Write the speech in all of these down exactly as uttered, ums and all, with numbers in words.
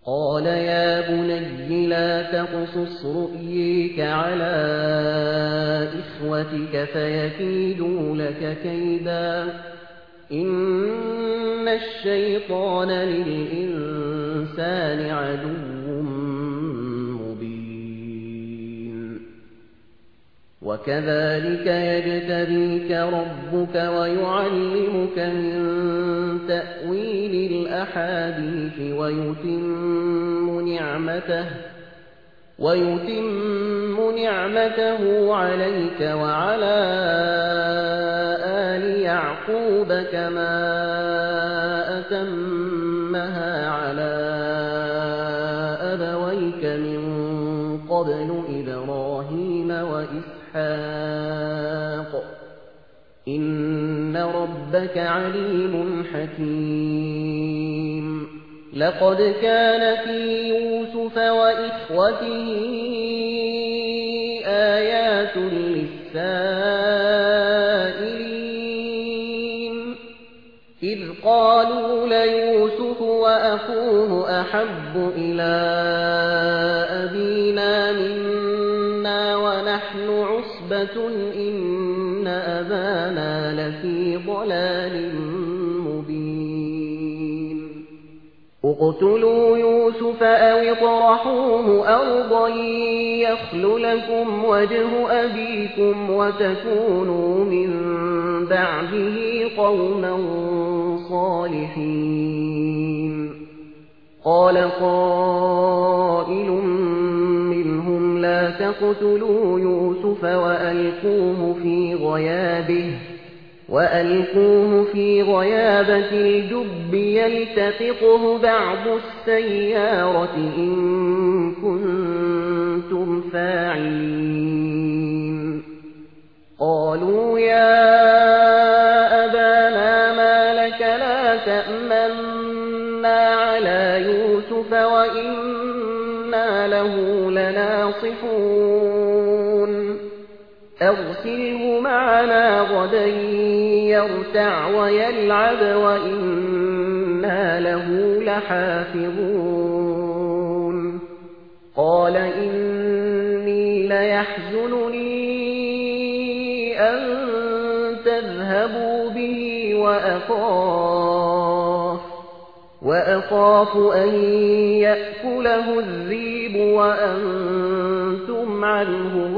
قال يا بني لا تقصص رؤيك على إخوتك فيكيدوا لك كيدا إن الشيطان للإنسان عدو مبين وكذلك يجتبيك ربك ويعلمك من تأويل الأحاديث ويتم نعمته ويتم نعمته عليك وعلى آل يعقوب كما أتمها على أبويك من قبل إبراهيم وإسحاق إن ربك عليم حكيم لقد كان في يوسف وإخوته آيات للسائلين إذ قالوا ليوسف وأخوه أحب إلى أبينا منا ونحن عصبة إن أبانا لفي ضلال مبين اقتلوا يوسف أو اطرحوه أرضا يخل لكم وجه أبيكم وتكونوا من بعده قوما صالحين قال قائل منهم لا تقتلوا يوسف وألقوه في غيابه وألقوه في غيابة الجب يلتقطه بعض السيارة إن كنتم فاعلين قالوا يا أبانا ما لك لا تأمنا على يوسف وإنا له لناصحون أرسله معنا غدا يرتع ويلعب وإنا له لحافظون قال إني ليحزنني أن تذهبوا به وأخاف وأخاف أن يأكله الذئب وأنتم عنه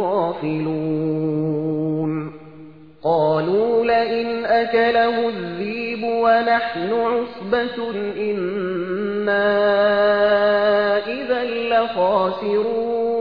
غافلون قالوا لئن أكله الذئب ونحن عصبة إنا إذا لخاسرون